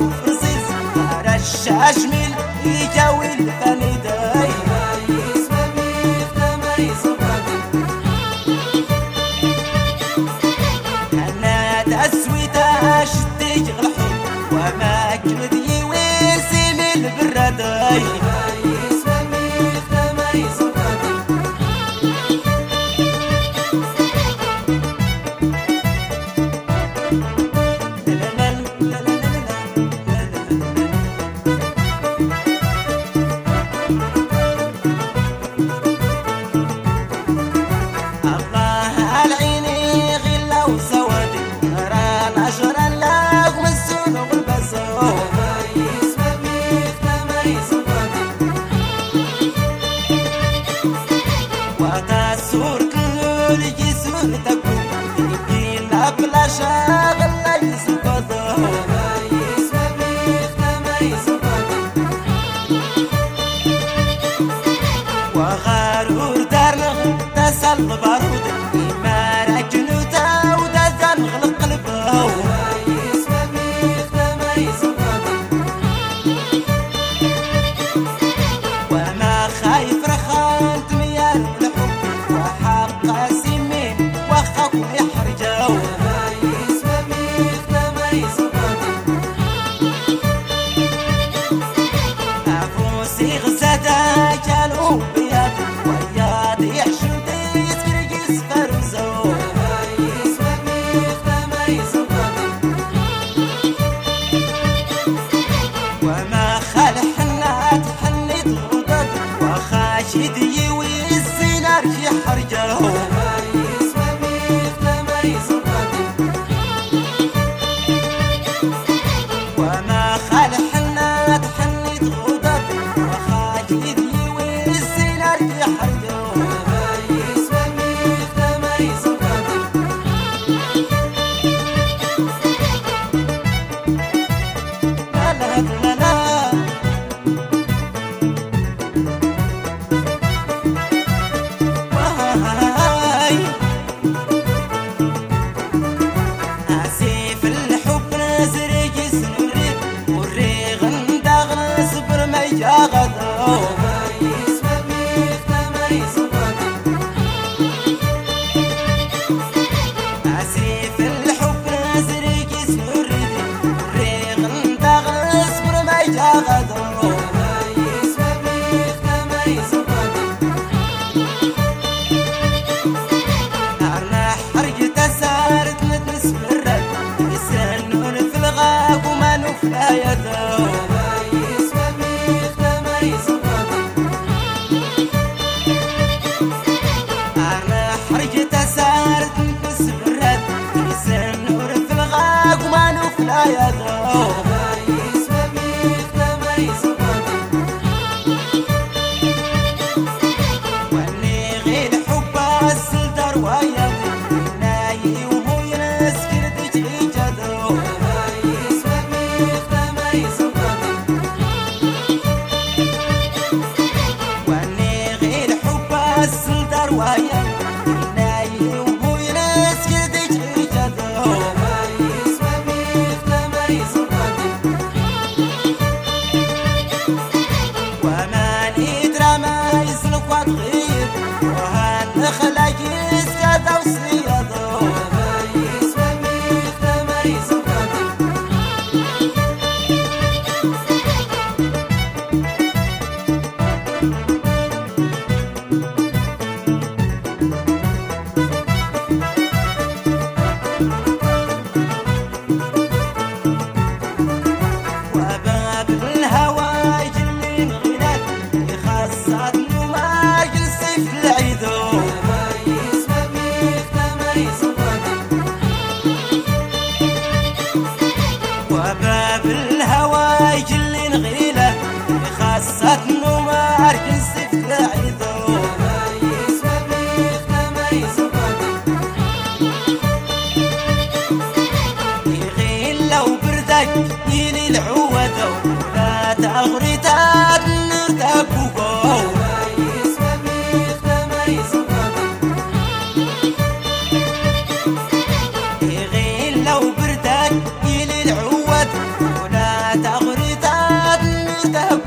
وفرزيز رشاش من يجاوي الفني داي أنا تسويتها شتيج الحب وما كردي ويرسم البرداي شاغل ليس الفضاء وغارور دارنا تسل بارود ما رجلو تاو دزن غلق قلبه وما خايف رخان تميال الحب وحق سمين وخاك يحرجه كانوا بياد وياد يحشد يسكرقس فرزو وما خال حنات حنيت غضب وخاشد يوي السينار يحرجه وما خال حنات حنيت غضب وخاشد وباب الهوى يجلي نغيله خاصة ما عرف سفل عيدو يغيل لو بردك يلي العودو ولا تغري تاد نرتكوكو يغيل لو بردك يلي العود ولا نرتاح